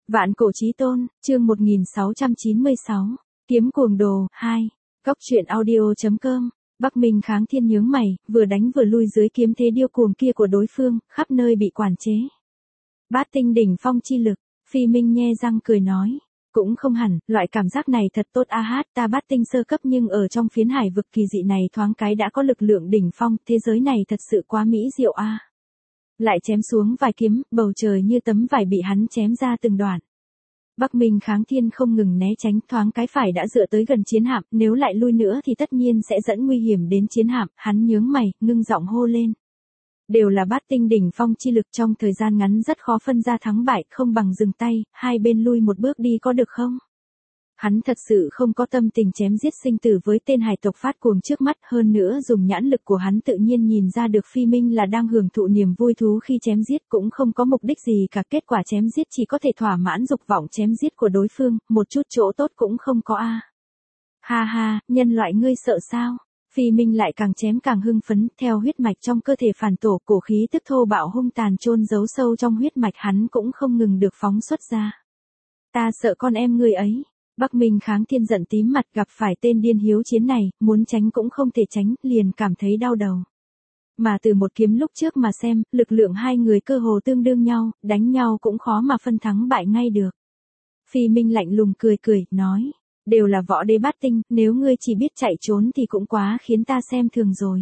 Vạn cổ chí tôn, chương 1696, kiếm cuồng đồ, 2. Góc truyện audio.com. Bắc Minh Kháng Thiên nhướng mày, vừa đánh vừa lui dưới kiếm thế điêu cuồng kia của đối phương, khắp nơi bị quản chế. Bát tinh đỉnh phong chi lực, Phi Minh nhe răng cười nói. Cũng không hẳn, loại cảm giác này thật tốt ta bát tinh sơ cấp nhưng ở trong phiến hải vực kỳ dị này thoáng cái đã có lực lượng đỉnh phong, thế giới này thật sự quá mỹ diệu a. Lại chém xuống vài kiếm, bầu trời như tấm vải bị hắn chém ra từng đoạn. Bắc Minh Kháng Thiên không ngừng né tránh, thoáng cái phải đã dựa tới gần chiến hạm, nếu lại lui nữa thì tất nhiên sẽ dẫn nguy hiểm đến chiến hạm, hắn nhướng mày, ngưng giọng hô lên. Đều là bát tinh đỉnh phong chi lực, trong thời gian ngắn rất khó phân ra thắng bại, không bằng dừng tay, hai bên lui một bước đi có được không? Hắn thật sự không có tâm tình chém giết sinh tử với tên hải tộc phát cuồng trước mắt, hơn nữa dùng nhãn lực của hắn tự nhiên nhìn ra được Phi Minh là đang hưởng thụ niềm vui thú khi chém giết, cũng không có mục đích gì cả, kết quả chém giết chỉ có thể thỏa mãn dục vọng chém giết của đối phương, một chút chỗ tốt cũng không có a. Ha ha, nhân loại ngươi sợ sao? Phi Minh lại càng chém càng hưng phấn, theo huyết mạch trong cơ thể phản tổ, cổ khí tức thô bạo hung tàn chôn giấu sâu trong huyết mạch hắn cũng không ngừng được phóng xuất ra. Ta sợ con em ngươi ấy. Bắc Minh Kháng Thiên giận tím mặt, gặp phải tên điên hiếu chiến này, muốn tránh cũng không thể tránh, liền cảm thấy đau đầu. Mà từ một kiếm lúc trước mà xem, lực lượng hai người cơ hồ tương đương nhau, đánh nhau cũng khó mà phân thắng bại ngay được. Phi Minh lạnh lùng cười, nói, đều là võ đế bát tinh, nếu ngươi chỉ biết chạy trốn thì cũng quá khiến ta xem thường rồi.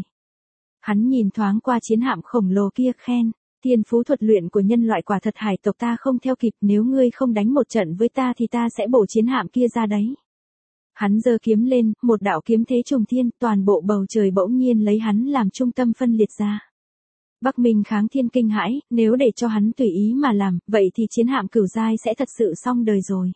Hắn nhìn thoáng qua chiến hạm khổng lồ kia, khen. Thiên phú thuật luyện của nhân loại quả thật hải tộc ta không theo kịp, nếu ngươi không đánh một trận với ta thì ta sẽ bổ chiến hạm kia ra đấy. Hắn giơ kiếm lên, một đạo kiếm thế trùng thiên, toàn bộ bầu trời bỗng nhiên lấy hắn làm trung tâm phân liệt ra. Bắc Minh Kháng Thiên kinh hãi, nếu để cho hắn tùy ý mà làm, vậy thì chiến hạm cửu giai sẽ thật sự xong đời rồi.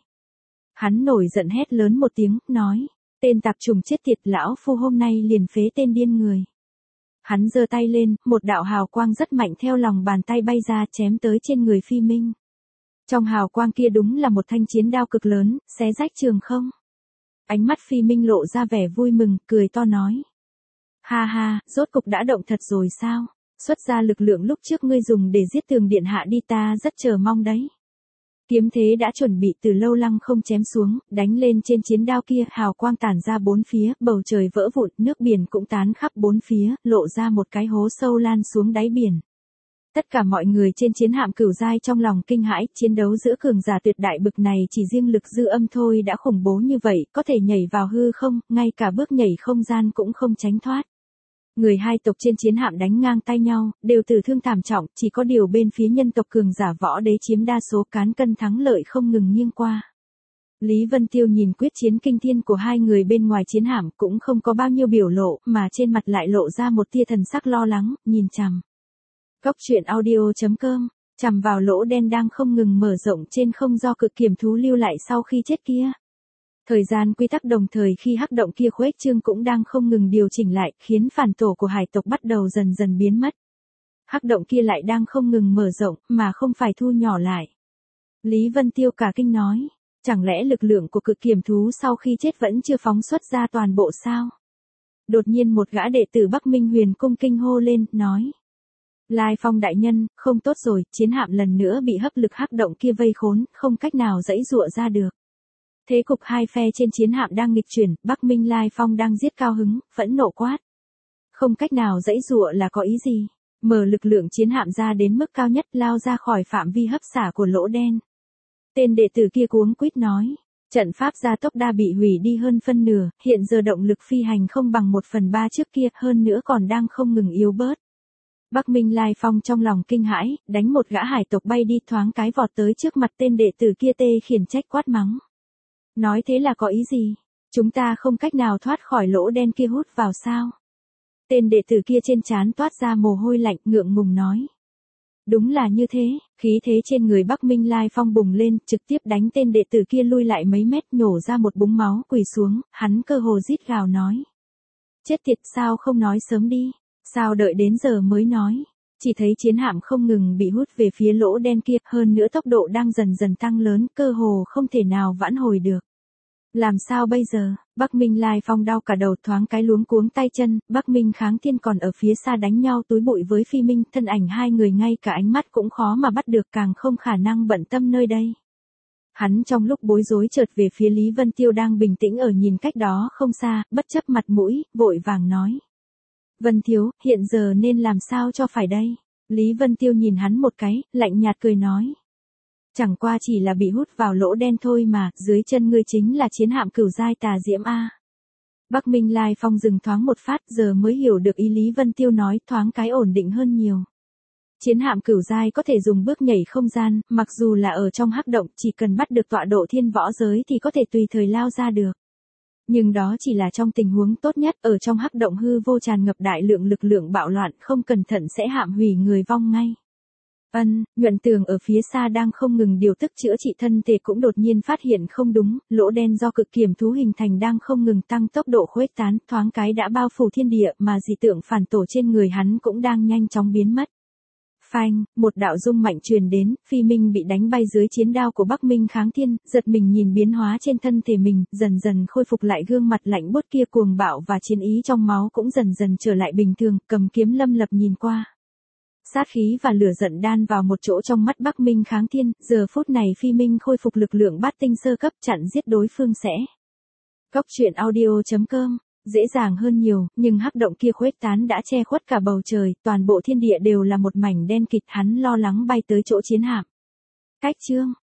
Hắn nổi giận hét lớn một tiếng, nói, tên tạp trùng chết tiệt, lão phu hôm nay liền phế tên điên người. Hắn giơ tay lên, một đạo hào quang rất mạnh theo lòng bàn tay bay ra, chém tới trên người Phi Minh. Trong hào quang kia đúng là một thanh chiến đao cực lớn, xé rách trường không. Ánh mắt Phi Minh lộ ra vẻ vui mừng, cười to nói. Ha ha, rốt cục đã động thật rồi sao? Xuất ra lực lượng lúc trước ngươi dùng để giết Tường điện hạ đi, ta rất chờ mong đấy. Kiếm thế đã chuẩn bị từ lâu lăng không chém xuống, đánh lên trên chiến đao kia, hào quang tản ra bốn phía, bầu trời vỡ vụn, nước biển cũng tán khắp bốn phía, lộ ra một cái hố sâu lan xuống đáy biển. Tất cả mọi người trên chiến hạm cửu giai trong lòng kinh hãi, chiến đấu giữa cường giả tuyệt đại bực này chỉ riêng lực dư âm thôi đã khủng bố như vậy, có thể nhảy vào hư không, ngay cả bước nhảy không gian cũng không tránh thoát. Người hai tộc trên chiến hạm đánh ngang tay nhau, đều tử thương thảm trọng, chỉ có điều bên phía nhân tộc cường giả võ đế chiếm đa số, cán cân thắng lợi không ngừng nghiêng qua. Lý Vân Tiêu nhìn quyết chiến kinh thiên của hai người bên ngoài chiến hạm cũng không có bao nhiêu biểu lộ, mà trên mặt lại lộ ra một tia thần sắc lo lắng, nhìn chằm. Góc truyện audio.com, chằm vào lỗ đen đang không ngừng mở rộng trên không do cực kiểm thú lưu lại sau khi chết kia. Thời gian quy tắc đồng thời khi hắc động kia khuếch trương cũng đang không ngừng điều chỉnh lại, khiến phản tổ của hải tộc bắt đầu dần dần biến mất. Hắc động kia lại đang không ngừng mở rộng, mà không phải thu nhỏ lại. Lý Vân Tiêu cả kinh nói, chẳng lẽ lực lượng của cực kiểm thú sau khi chết vẫn chưa phóng xuất ra toàn bộ sao? Đột nhiên một gã đệ tử Bắc Minh Huyền cung kinh hô lên, nói. Lai Phong đại nhân, không tốt rồi, chiến hạm lần nữa bị hấp lực hắc động kia vây khốn, không cách nào giãy giụa ra được. Thế cục hai phe trên chiến hạm đang nghịch chuyển, Bắc Minh Lai Phong đang giết cao hứng, phẫn nộ quát. Không cách nào giãy giụa là có ý gì? Mở lực lượng chiến hạm ra đến mức cao nhất, lao ra khỏi phạm vi hấp xả của lỗ đen. Tên đệ tử kia cuống quýt nói. Trận pháp gia tốc đa bị hủy đi hơn phân nửa, hiện giờ động lực phi hành không bằng 1/3 trước kia, hơn nữa còn đang không ngừng yếu bớt. Bắc Minh Lai Phong trong lòng kinh hãi, đánh một gã hải tộc bay đi, thoáng cái vọt tới trước mặt tên đệ tử kia, tê khiển trách quát mắng. Nói thế là có ý gì? Chúng ta không cách nào thoát khỏi lỗ đen kia hút vào sao? Tên đệ tử kia trên trán toát ra mồ hôi lạnh, ngượng ngùng nói. Đúng là như thế, khí thế trên người Bắc Minh Lai Phong bùng lên, trực tiếp đánh tên đệ tử kia lui lại mấy mét, nhổ ra một búng máu, quỳ xuống, hắn cơ hồ rít gào nói. Chết tiệt, sao không nói sớm đi? Sao đợi đến giờ mới nói? Chỉ thấy chiến hạm không ngừng bị hút về phía lỗ đen kia, hơn nữa tốc độ đang dần dần tăng lớn, cơ hồ không thể nào vãn hồi được. Làm sao bây giờ? Bắc Minh Lai Phong đau cả đầu, thoáng cái luống cuống tay chân, Bắc Minh Kháng Thiên còn ở phía xa đánh nhau túi bụi với Phi Minh, thân ảnh hai người ngay cả ánh mắt cũng khó mà bắt được, càng không khả năng bận tâm nơi đây. Hắn trong lúc bối rối chợt về phía Lý Vân Tiêu đang bình tĩnh ở nhìn cách đó không xa, bất chấp mặt mũi, vội vàng nói. Vân Thiếu, hiện giờ nên làm sao cho phải đây? Lý Vân Tiêu nhìn hắn một cái, lạnh nhạt cười nói. Chẳng qua chỉ là bị hút vào lỗ đen thôi mà, dưới chân ngươi chính là chiến hạm cửu giai tà diễm A. Bắc Minh Lai Phong dừng thoáng một phát, giờ mới hiểu được ý Lý Vân Tiêu nói, thoáng cái ổn định hơn nhiều. Chiến hạm cửu giai có thể dùng bước nhảy không gian, mặc dù là ở trong hắc động, chỉ cần bắt được tọa độ thiên võ giới thì có thể tùy thời lao ra được. Nhưng đó chỉ là trong tình huống tốt nhất, ở trong hắc động hư vô tràn ngập đại lượng lực lượng bạo loạn, không cẩn thận sẽ hạm hủy người vong ngay. Nhuận Tường ở phía xa đang không ngừng điều tức chữa trị thân thể cũng đột nhiên phát hiện không đúng, lỗ đen do cực kiểm thú hình thành đang không ngừng tăng tốc độ khuếch tán, thoáng cái đã bao phủ thiên địa mà dị tượng phản tổ trên người hắn cũng đang nhanh chóng biến mất. Phanh, một đạo rung mạnh truyền đến, Phi Minh bị đánh bay dưới chiến đao của Bắc Minh Kháng Thiên, giật mình nhìn biến hóa trên thân thể mình, dần dần khôi phục lại gương mặt lạnh buốt kia cuồng bạo và chiến ý trong máu cũng dần dần trở lại bình thường, cầm kiếm lâm lập nhìn qua. Sát khí và lửa giận đan vào một chỗ trong mắt Bắc Minh Kháng Thiên, giờ phút này Phi Minh khôi phục lực lượng bát tinh sơ cấp chặn giết đối phương sẽ. Cốc truyện audio.com dễ dàng hơn nhiều, nhưng hắc động kia khuếch tán đã che khuất cả bầu trời, toàn bộ thiên địa đều là một mảnh đen kịt, hắn lo lắng bay tới chỗ chiến hạm. Cách chương